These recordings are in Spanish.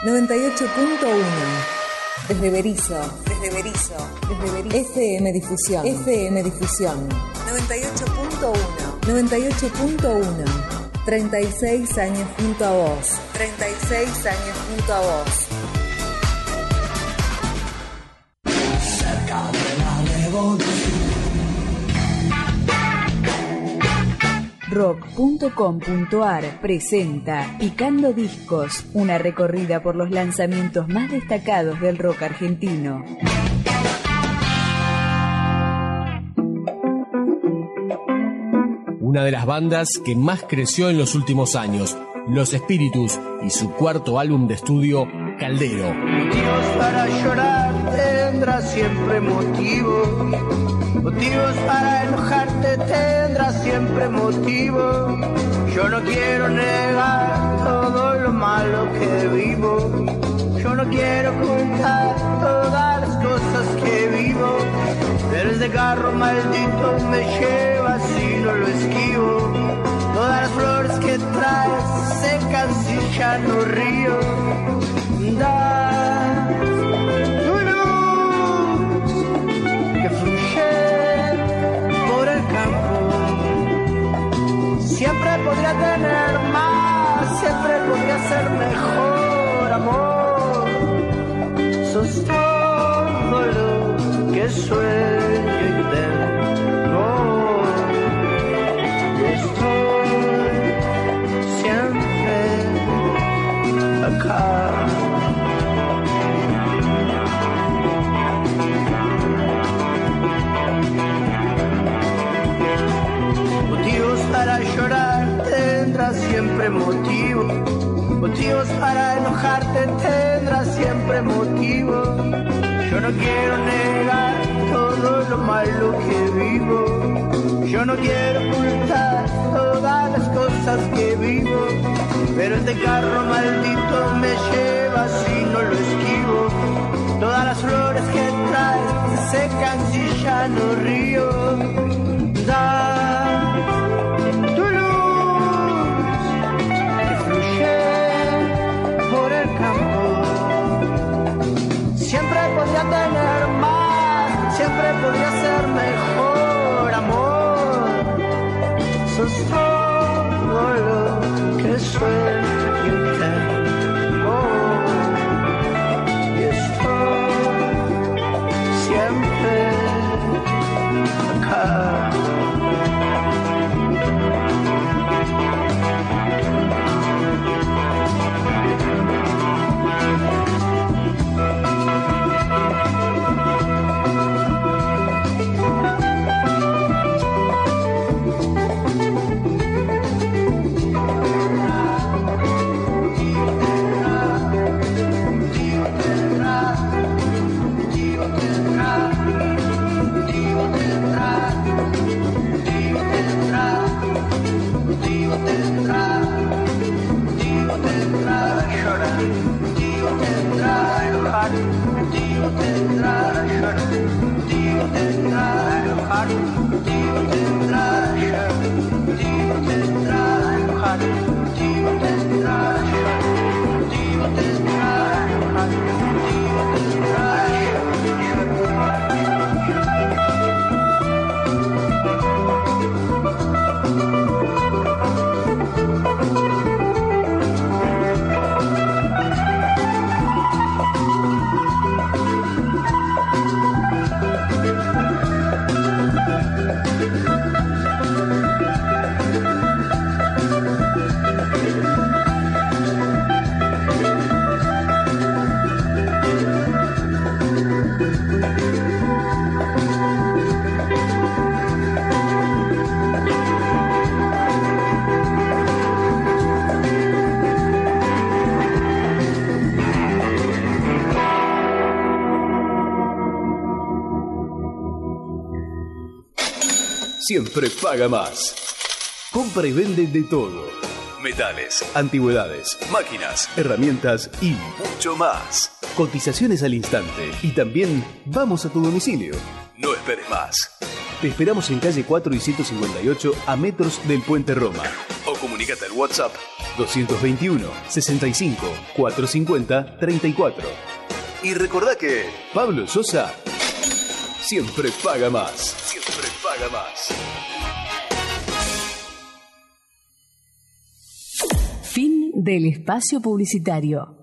98.1. Desde Berizo. FM Difusión. 98.1. 36 años junto a vos. Cerca de la revolución. Rock.com.ar presenta Picando Discos, una recorrida por los lanzamientos más destacados del rock argentino. Una de las bandas que más creció en los últimos años, Los Espíritus, y su cuarto álbum de estudio, Caldero. Motivos para llorar tendrás siempre motivos. Motivos para enojarte tendrás siempre motivos. Yo no quiero negar todo lo malo que vivo. Yo no quiero ocultar todas las cosas que vivo. Pero ese carro maldito me lleva si no lo esquivo. Todas las flores que traes secas y ya no río. Da tu luz que fluye por el campo. Siempre podría tener más, siempre podría ser mejor, amor. Sos todo lo que sueño y tengo. Estoy siempre acá. Motivos para llorar tendrás siempre motivo. Motivos para enojarte tendrás siempre motivo. Yo no quiero negar todo lo malo que vivo. Yo no quiero ocultar todas las cosas que vivo. Pero este carro maldito me lleva si no lo esquivo. Todas las flores que traes se secan si ya no río. Da tu luz que fluye por el campo. Siempre podría tener más, siempre podría ser mejor, amor. Sos todo lo que sueño y tengo. Y estoy siempre acá. Siempre paga más. Compra y vende de todo. Metales, antigüedades, máquinas, herramientas y mucho más. Cotizaciones al instante y también vamos a tu domicilio. No esperes más. Te esperamos en calle 4 y 158 a metros del Puente Roma. O comunícate al WhatsApp 221 65 450 34. Y recordá que Pablo Sosa siempre paga más. Siempre paga más. Fin del espacio publicitario.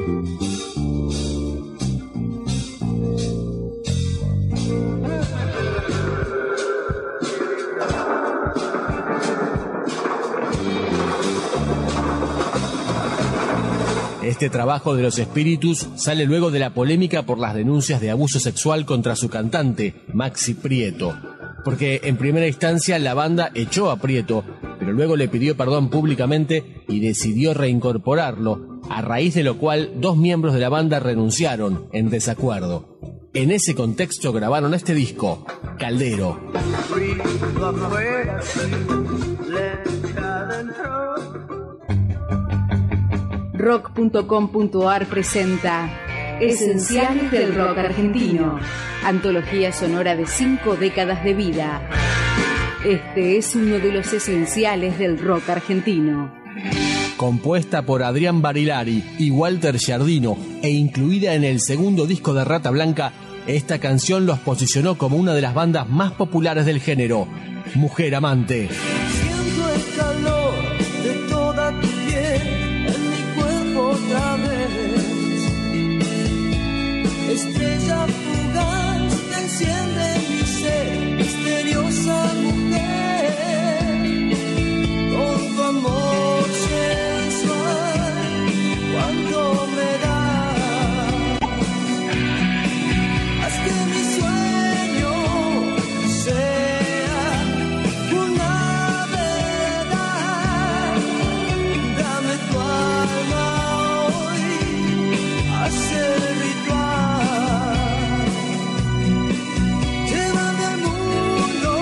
Este trabajo de los Espíritus sale luego de la polémica por las denuncias de abuso sexual contra su cantante, Maxi Prieto. Porque en primera instancia la banda echó a Prieto, pero luego le pidió perdón públicamente y decidió reincorporarlo, a raíz de lo cual 2 miembros de la banda renunciaron en desacuerdo. En ese contexto grabaron este disco, Caldero. Rock.com.ar presenta Esenciales del Rock Argentino, antología sonora de 5 décadas de vida. Este es uno de los esenciales del rock argentino. Compuesta por Adrián Barilari y Walter Giardino e incluida en el segundo disco de Rata Blanca, esta canción los posicionó como una de las bandas más populares del género, Mujer Amante. Siento el calor de toda tu piel en mi cuerpo otra vez. Estrella fugaz que enciende mi ser, misteriosa mujer, con tu amor sensual, cuando me das, haz que mi sueño sea una verdad. Dame tu alma hoy, haz el ritual. Llévame al mundo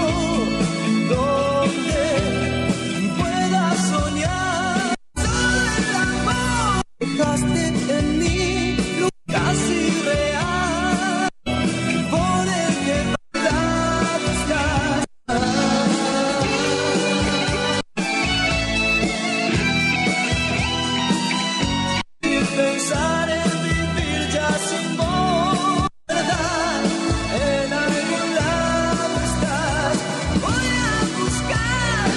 donde pueda soñar. Solo el amor dejaste en mí, luz casi real, por el que verdad estás. Y pensar en vivir ya sin vos, verdad, en algún lado estás. Voy a buscar.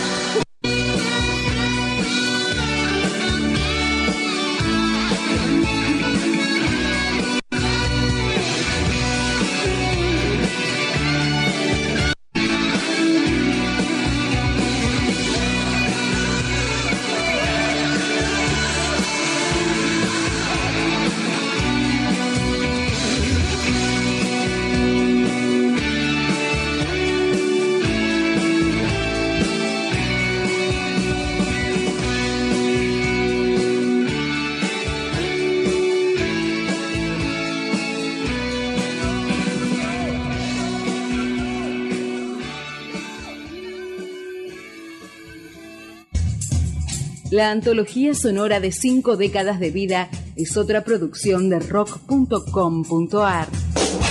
La antología sonora de 5 décadas de vida es otra producción de rock.com.ar.